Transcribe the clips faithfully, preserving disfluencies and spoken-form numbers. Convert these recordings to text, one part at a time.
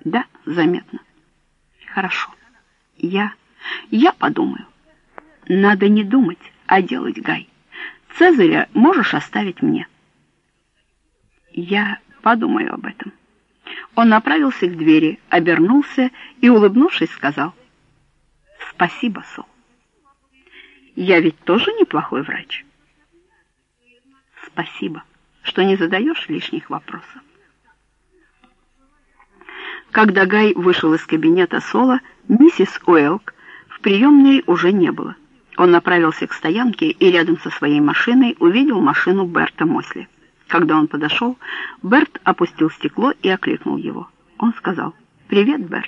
Да, заметно. Хорошо. Я... я подумаю. Надо не думать, а делать, Гай. Цезаря можешь оставить мне. Я подумаю об этом. Он направился к двери, обернулся и, улыбнувшись, сказал: «Спасибо, Сол. Я ведь тоже неплохой врач. Спасибо, что не задаешь лишних вопросов». Когда Гай вышел из кабинета Сола, миссис Уэлк в приемной уже не было. Он направился к стоянке и рядом со своей машиной увидел машину Берта Мосли. Когда он подошел, Берт опустил стекло и окликнул его. Он сказал: «Привет, Берт.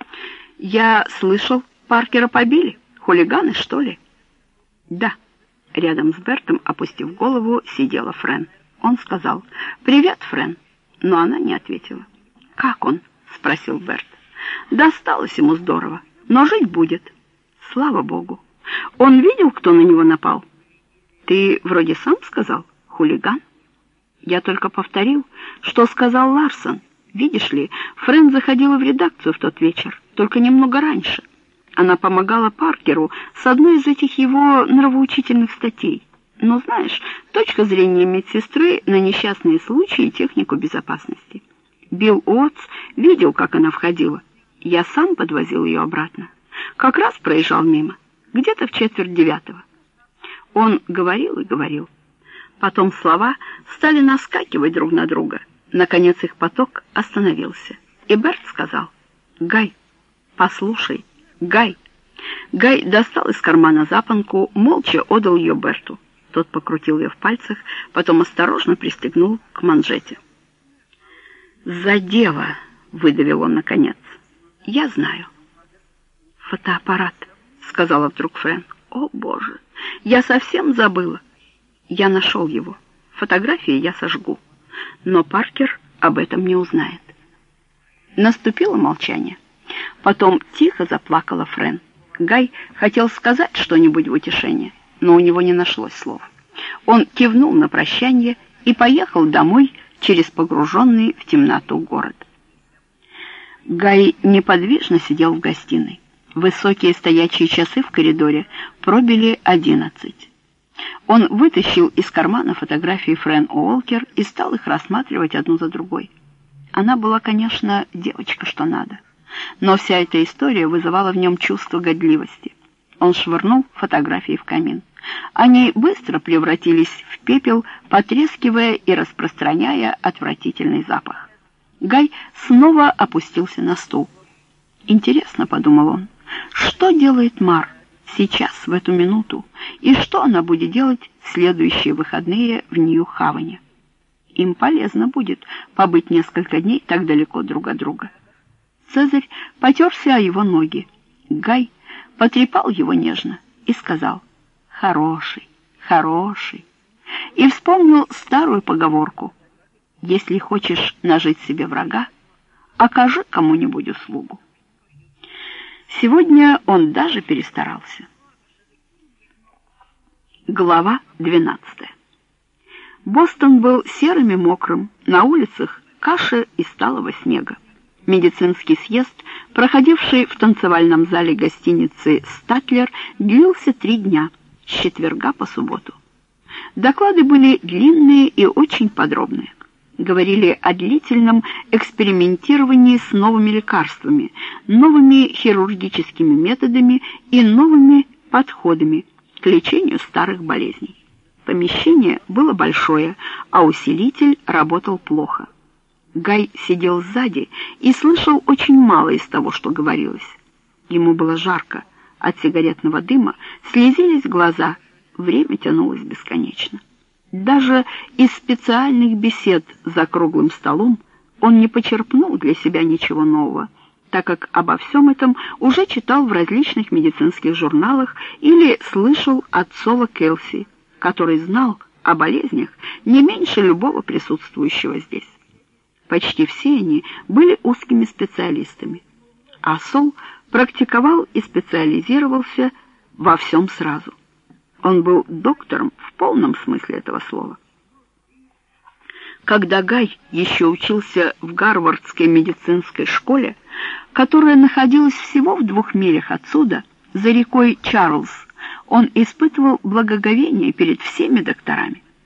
Я слышал, Паркера побили. Хулиганы, что ли?» «Да». Рядом с Бертом, опустив голову, сидела Френ. Он сказал: «Привет, Френ». Но она не ответила. «Как он?» — спросил Берт. «Досталось ему здорово, но жить будет. Слава Богу. Он видел, кто на него напал?» «Ты вроде сам сказал, хулиган?» «Я только повторил, что сказал Ларсон. Видишь ли, Френ заходила в редакцию в тот вечер, только немного раньше. Она помогала Паркеру с одной из этих его нравоучительных статей. Но, знаешь, точка зрения медсестры на несчастные случаи и технику безопасности. Билл Уотс видел, как она входила. Я сам подвозил ее обратно. Как раз проезжал мимо, где-то в четверть девятого». Он говорил и говорил. Потом слова стали наскакивать друг на друга. Наконец их поток остановился. И Берт сказал: «Гай, послушай, Гай». Гай достал из кармана запонку, молча отдал ее Берту. Тот покрутил ее в пальцах, потом осторожно пристегнул к манжете. «За дело», — выдавил он наконец. «Я знаю». «Фотоаппарат», — сказала вдруг Френ. «О, Боже, я совсем забыла. Я нашел его. Фотографии я сожгу. Но Паркер об этом не узнает». Наступило молчание. Потом тихо заплакала Френ. Гай хотел сказать что-нибудь в утешение, но у него не нашлось слов. Он кивнул на прощание и поехал домой через погруженный в темноту город. Гай неподвижно сидел в гостиной. Высокие стоячие часы в коридоре пробили одиннадцать. Он вытащил из кармана фотографии Френ Уолкер и стал их рассматривать одну за другой. Она была, конечно, девочка что надо, но вся эта история вызывала в нем чувство годливости. Он швырнул фотографии в камин. Они быстро превратились в пепел, потрескивая и распространяя отвратительный запах. Гай снова опустился на стул. «Интересно», — подумал он, — «что делает Мар сейчас, в эту минуту, и что она будет делать в следующие выходные в Нью-Хавене? Им полезно будет побыть несколько дней так далеко друг от друга». Цезарь потерся о его ноги. Гай потрепал его нежно и сказал: «Хороший, хороший», и вспомнил старую поговорку: «Если хочешь нажить себе врага, окажи кому-нибудь услугу». Сегодня он даже перестарался. Глава двенадцатая. Бостон был серым и мокрым, на улицах каша из талого снега. Медицинский съезд, проходивший в танцевальном зале гостиницы «Статлер», длился три дня, с четверга по субботу. Доклады были длинные и очень подробные. Говорили о длительном экспериментировании с новыми лекарствами, новыми хирургическими методами и новыми подходами к лечению старых болезней. Помещение было большое, а усилитель работал плохо. Гай сидел сзади и слышал очень мало из того, что говорилось. Ему было жарко, от сигаретного дыма слезились глаза, время тянулось бесконечно. Даже из специальных бесед за круглым столом он не почерпнул для себя ничего нового, так как обо всем этом уже читал в различных медицинских журналах или слышал от Сола Келси, который знал о болезнях не меньше любого присутствующего здесь. Почти все они были узкими специалистами, а Сол практиковал и специализировался во всем сразу. Он был доктором в полном смысле этого слова. Когда Гай еще учился в Гарвардской медицинской школе, которая находилась всего в двух милях отсюда, за рекой Чарльз, он испытывал благоговение перед всеми докторами.